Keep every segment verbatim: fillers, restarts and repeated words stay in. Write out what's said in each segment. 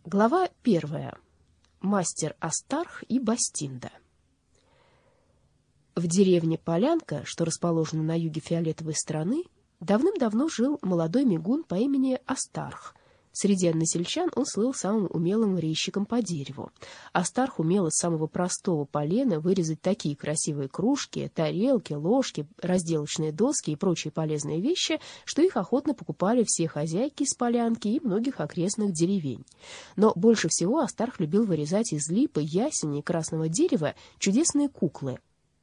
Глава первая. Мастер Астарх и Бастинда. В деревне Полянка, что расположена на юге фиолетовой страны, давным-давно жил молодой мигун по имени Астарх. Среди односельчан он слыл самым умелым резчиком по дереву. Астарх умел из самого простого полена вырезать такие красивые кружки, тарелки, ложки, разделочные доски и прочие полезные вещи, что их охотно покупали все хозяйки из Полянки и многих окрестных деревень. Но больше всего Астарх любил вырезать из липы, ясени и красного дерева чудесные куклы.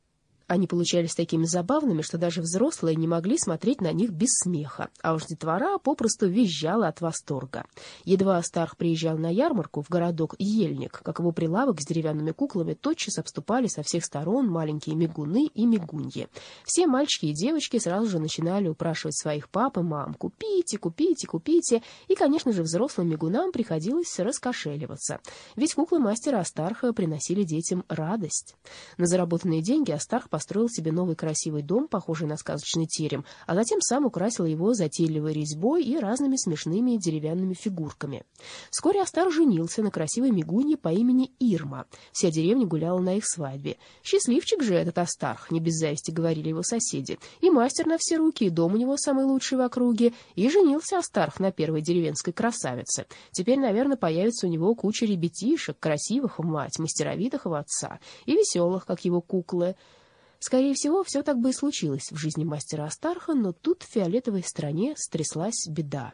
Они получались такими забавными, что даже взрослые не могли смотреть на них без смеха, а уж детвора попросту визжала от восторга. Едва Астарх приезжал на ярмарку в городок Ельник, как его прилавок с деревянными куклами тотчас обступали со всех сторон маленькие мигуны и мигуньи. Все мальчики и девочки сразу же начинали упрашивать своих пап и мам: «Купите, купите, купите!» И, конечно же, взрослым мигунам приходилось раскошеливаться, ведь куклы мастера Астарха приносили детям радость. На заработанные деньги Астарх построил себе новый красивый дом, похожий на сказочный терем, а затем сам украсил его затейливой резьбой и разными смешными деревянными фигурками. Вскоре Астарх женился на красивой мигунье по имени Ирма. Вся деревня гуляла на их свадьбе. «Счастливчик же этот Астарх», — не без зависти говорили его соседи. «И мастер на все руки, и дом у него самый лучший в округе». И женился Астарх на первой деревенской красавице. Теперь, наверное, появится у него куча ребятишек, красивых в мать, мастеровитых в отца, и веселых, как его куклы. Скорее всего, все так бы и случилось в жизни мастера Астарха, но тут в фиолетовой стране стряслась беда.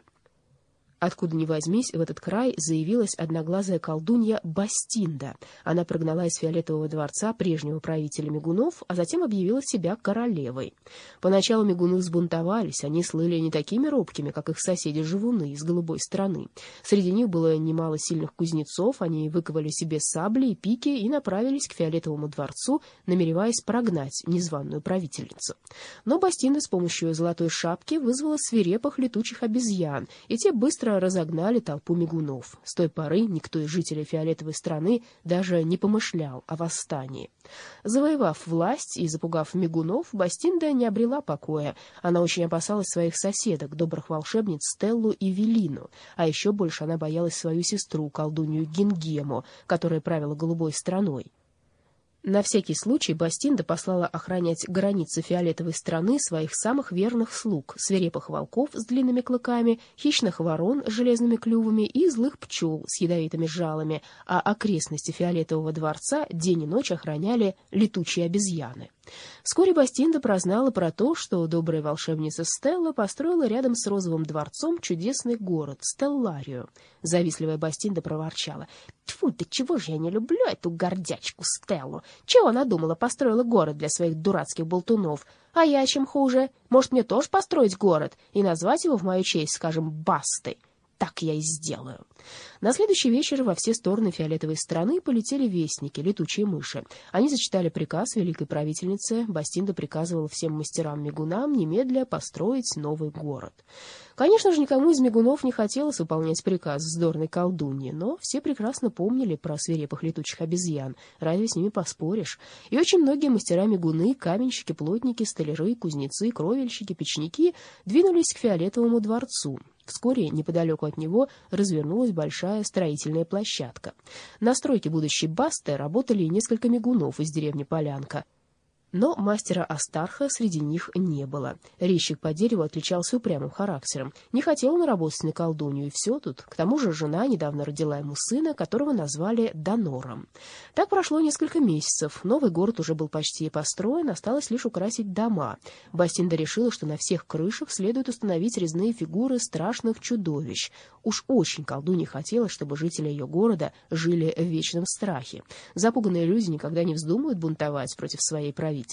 Откуда ни возьмись, в этот край заявилась одноглазая колдунья Бастинда. Она прогнала из фиолетового дворца прежнего правителя мигунов, а затем объявила себя королевой. Поначалу мигуны взбунтовались, они слыли не такими робкими, как их соседи-живуны из голубой страны. Среди них было немало сильных кузнецов, они выковали себе сабли и пики и направились к фиолетовому дворцу, намереваясь прогнать незваную правительницу. Но Бастинда с помощью золотой шапки вызвала свирепых летучих обезьян, и те быстро разогнали толпу мигунов. С той поры никто из жителей фиолетовой страны даже не помышлял о восстании. Завоевав власть и запугав мигунов, Бастинда не обрела покоя. Она очень опасалась своих соседок, добрых волшебниц Стеллу и Велину, а еще больше она боялась свою сестру, колдунью Гингему, которая правила голубой страной. На всякий случай Бастинда послала охранять границы фиолетовой страны своих самых верных слуг: свирепых волков с длинными клыками, хищных ворон с железными клювами и злых пчел с ядовитыми жалами, а окрестности фиолетового дворца день и ночь охраняли летучие обезьяны. Вскоре Бастинда прознала про то, что добрая волшебница Стелла построила рядом с Розовым дворцом чудесный город Стелларию. Завистливая Бастинда проворчала: «Тьфу, да чего же я не люблю эту гордячку Стеллу? Чего она думала, построила город для своих дурацких болтунов? А я чем хуже? Может, мне тоже построить город и назвать его в мою честь, скажем, Бастой? Так я и сделаю». На следующий вечер во все стороны фиолетовой страны полетели вестники, летучие мыши. Они зачитали приказ великой правительницы. Бастинда приказывала всем мастерам-мигунам немедля построить новый город. Конечно же, никому из мигунов не хотелось выполнять приказ вздорной колдуньи, но все прекрасно помнили про свирепых летучих обезьян. Разве с ними поспоришь? И очень многие мастера-мигуны, каменщики, плотники, столяры, кузнецы, кровельщики, печники двинулись к фиолетовому дворцу. Вскоре неподалеку от него развернулась большая строительная площадка. На стройке будущей Басты работали несколько мигунов из деревни Полянка. Но мастера Астарха среди них не было. Резчик по дереву отличался упрямым характером. Не хотел он работать на колдунью, и все тут. К тому же жена недавно родила ему сына, которого назвали Донором. Так прошло несколько месяцев. Новый город уже был почти построен, осталось лишь украсить дома. Бастинда решила, что на всех крышах следует установить резные фигуры страшных чудовищ. Уж очень колдунья хотела, чтобы жители ее города жили в вечном страхе. Запуганные люди никогда не вздумают бунтовать против своей правительницы.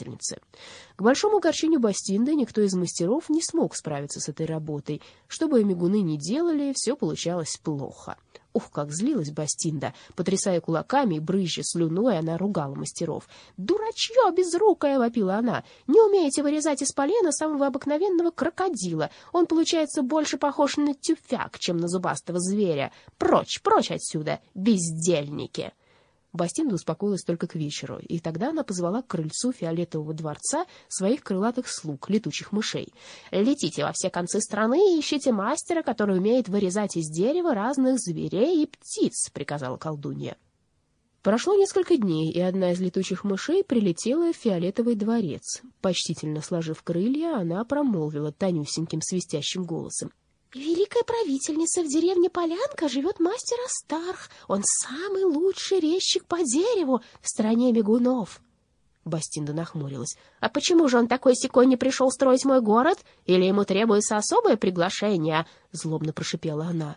К большому огорчению Бастинды никто из мастеров не смог справиться с этой работой. Что бы мигуны ни делали, все получалось плохо. Ух, как злилась Бастинда! Потрясая кулаками и брызжа слюной, она ругала мастеров. «Дурачье безрукое!» — вопила она. «Не умеете вырезать из полена самого обыкновенного крокодила. Он, получается, больше похож на тюфяк, чем на зубастого зверя. Прочь, прочь отсюда, бездельники!» Бастинда успокоилась только к вечеру, и тогда она позвала к крыльцу фиолетового дворца своих крылатых слуг, летучих мышей. «Летите во все концы страны и ищите мастера, который умеет вырезать из дерева разных зверей и птиц», — приказала колдунья. Прошло несколько дней, и одна из летучих мышей прилетела в фиолетовый дворец. Почтительно сложив крылья, она промолвила тонюсеньким свистящим голосом: «Великая правительница, в деревне Полянка живет мастер Астарх. Он самый лучший резчик по дереву в стране бегунов». Бастинда нахмурилась. «А почему же он такой-сякой не пришел строить мой город? Или ему требуется особое приглашение?» — злобно прошипела она.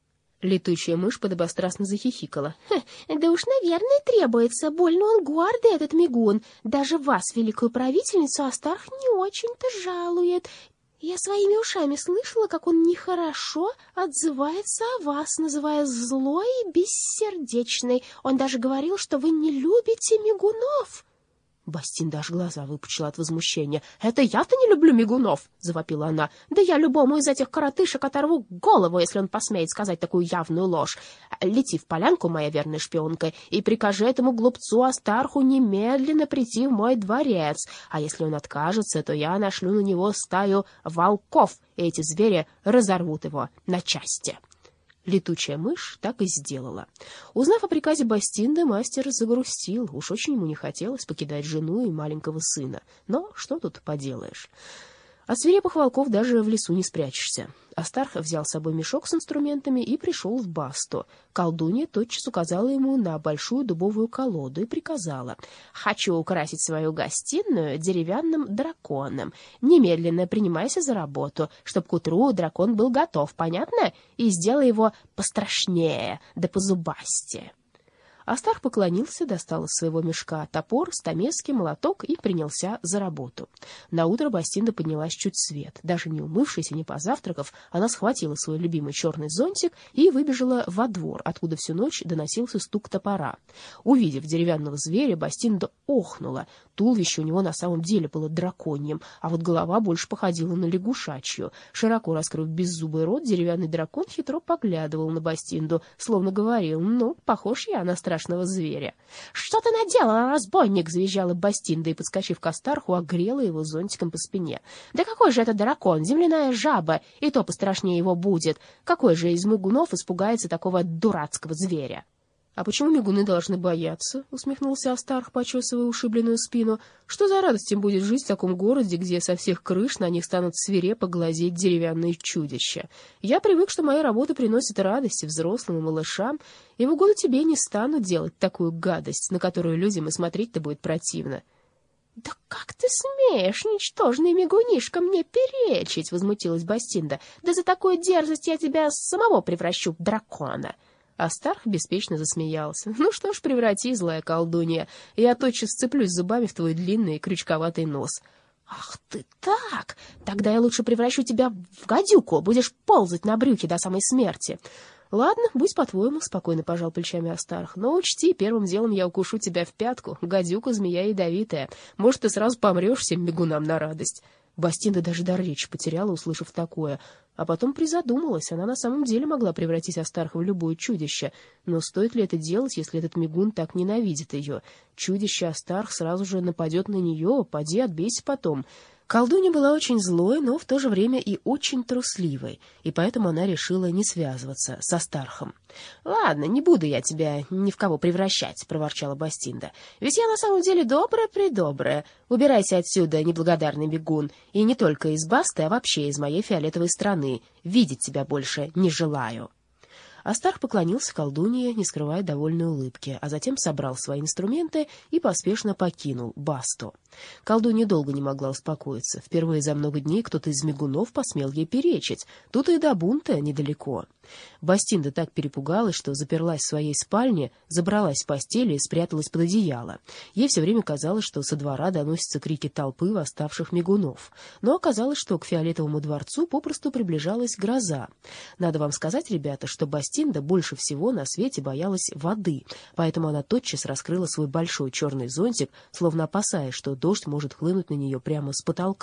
Летучая мышь подобострастно захихикала. «Да уж, наверное, требуется. Больно он гордый, этот мигун. Даже вас, великую правительницу, Астарх не очень-то жалует. Я своими ушами слышала, как он нехорошо отзывается о вас, называя злой и бессердечной. Он даже говорил, что вы не любите мигунов». Бастинда аж глаза выпучила от возмущения. «Это я-то не люблю мигунов!» — завопила она. «Да я любому из этих коротышек оторву голову, если он посмеет сказать такую явную ложь. Лети в Полянку, моя верная шпионка, и прикажи этому глупцу Астарху немедленно прийти в мой дворец. А если он откажется, то я нашлю на него стаю волков, и эти звери разорвут его на части». Летучая мышь так и сделала. Узнав о приказе Бастинды, мастер загрустил. Уж очень ему не хотелось покидать жену и маленького сына. Но что тут поделаешь? От свирепых волков даже в лесу не спрячешься. Астарх взял с собой мешок с инструментами и пришел в Басту. Колдунья тотчас указала ему на большую дубовую колоду и приказала: «Хочу украсить свою гостиную деревянным драконом. Немедленно принимайся за работу, чтобы к утру дракон был готов, понятно? И сделай его пострашнее, да позубастее». Астарх поклонился, достал из своего мешка топор, стамески, молоток и принялся за работу. Наутро Бастинда поднялась чуть свет. Даже не умывшись и не позавтракав, она схватила свой любимый черный зонтик и выбежала во двор, откуда всю ночь доносился стук топора. Увидев деревянного зверя, Бастинда охнула. Туловище у него на самом деле было драконьим, а вот голова больше походила на лягушачью. Широко раскрыв беззубый рот, деревянный дракон хитро поглядывал на Бастинду, словно говорил: «Ну, похож я на страшного зверя». «Что ты наделала, разбойник?» — завизжала Бастинда и, подскочив к Астарху, огрела его зонтиком по спине. «Да какой же это дракон? Земляная жаба, и то пострашнее его будет. Какой же из мигунов испугается такого дурацкого зверя?» «А почему мигуны должны бояться?» — усмехнулся Астарх, почесывая ушибленную спину. «Что за радость им будет жить в таком городе, где со всех крыш на них станут свирепо глазеть деревянные чудища? Я привык, что моя работа приносит радость и взрослым, и малышам, и в угоду тебе не стану делать такую гадость, на которую людям и смотреть-то будет противно». «Да как ты смеешь, ничтожный мигунишка, мне перечить?» — возмутилась Бастинда. «Да за такую дерзость я тебя самого превращу в дракона». Астарх беспечно засмеялся. «Ну что ж, преврати, злая колдунья, я тотчас сцеплюсь зубами в твой длинный крючковатый нос». «Ах ты так! Тогда я лучше превращу тебя в гадюку, будешь ползать на брюхе до самой смерти». «Ладно, будь по-твоему», — спокойно пожал плечами Астарх. «Но учти, первым делом я укушу тебя в пятку. Гадюка, змея ядовитая. Может, ты сразу помрешь всем мигунам на радость». Бастинда даже дар речи потеряла, услышав такое. А потом призадумалась. Она на самом деле могла превратить Астарха в любое чудище. Но стоит ли это делать, если этот мигун так ненавидит ее? Чудище Астарх сразу же нападет на нее, поди отбейся потом. Колдунья была очень злой, но в то же время и очень трусливой, и поэтому она решила не связываться с Астархом. «Ладно, не буду я тебя ни в кого превращать», — проворчала Бастинда. «Ведь я на самом деле добрая-предобрая. Убирайся отсюда, неблагодарный бегун, и не только из Басты, а вообще из моей фиолетовой страны. Видеть тебя больше не желаю». Астарх поклонился колдунье, не скрывая довольной улыбки, а затем собрал свои инструменты и поспешно покинул Басту. Колдунья долго не могла успокоиться. Впервые за много дней кто-то из мигунов посмел ей перечить. Тут и до бунта недалеко. Бастинда так перепугалась, что заперлась в своей спальне, забралась в постель и спряталась под одеяло. Ей все время казалось, что со двора доносятся крики толпы восставших мигунов. Но оказалось, что к фиолетовому дворцу попросту приближалась гроза. Надо вам сказать, ребята, что Бастинда больше всего на свете боялась воды, поэтому она тотчас раскрыла свой большой черный зонтик, словно опасаясь, что дождь может хлынуть на нее прямо с потолка.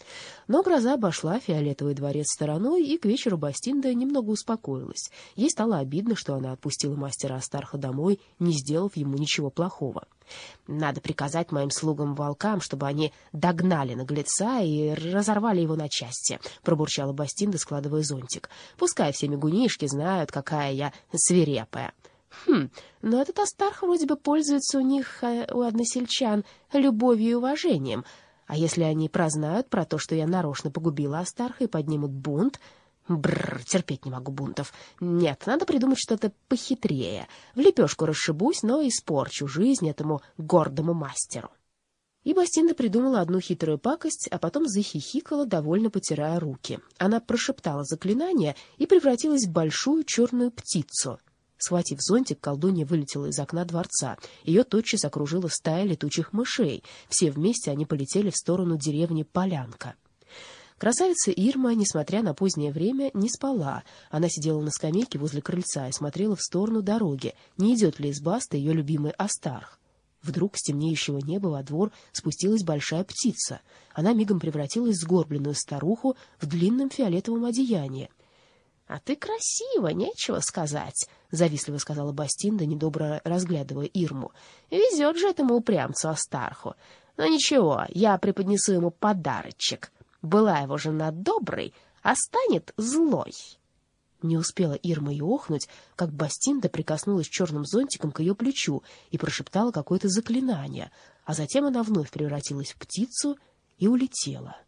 Но гроза обошла фиолетовый дворец стороной, и к вечеру Бастинда немного успокоилась. Ей стало обидно, что она отпустила мастера Астарха домой, не сделав ему ничего плохого. «Надо приказать моим слугам-волкам, чтобы они догнали наглеца и разорвали его на части», — пробурчала Бастинда, складывая зонтик. «Пускай все мигунишки знают, какая я свирепая». «Хм, но этот Астарх вроде бы пользуется у них, у односельчан, любовью и уважением. А если они прознают про то, что я нарочно погубила Астарха, и поднимут бунт? Бррр, терпеть не могу бунтов. Нет, надо придумать что-то похитрее. В лепешку расшибусь, но испорчу жизнь этому гордому мастеру». И Бастинда придумала одну хитрую пакость, а потом захихикала, довольно потирая руки. Она прошептала заклинание и превратилась в большую черную птицу. Схватив зонтик, колдунья вылетела из окна дворца. Ее тотчас окружила стая летучих мышей. Все вместе они полетели в сторону деревни Полянка. Красавица Ирма, несмотря на позднее время, не спала. Она сидела на скамейке возле крыльца и смотрела в сторону дороги, не идет ли из Баста ее любимый Астарх. Вдруг с темнеющего неба во двор спустилась большая птица. Она мигом превратилась в сгорбленную старуху в длинном фиолетовом одеянии. — А ты красива, нечего сказать, — завистливо сказала Бастинда, недобро разглядывая Ирму. — Везет же этому упрямцу Астарху. Но ничего, я преподнесу ему подарочек. Была его жена доброй, а станет злой. Не успела Ирма и охнуть, как Бастинда прикоснулась черным зонтиком к ее плечу и прошептала какое-то заклинание, а затем она вновь превратилась в птицу и улетела.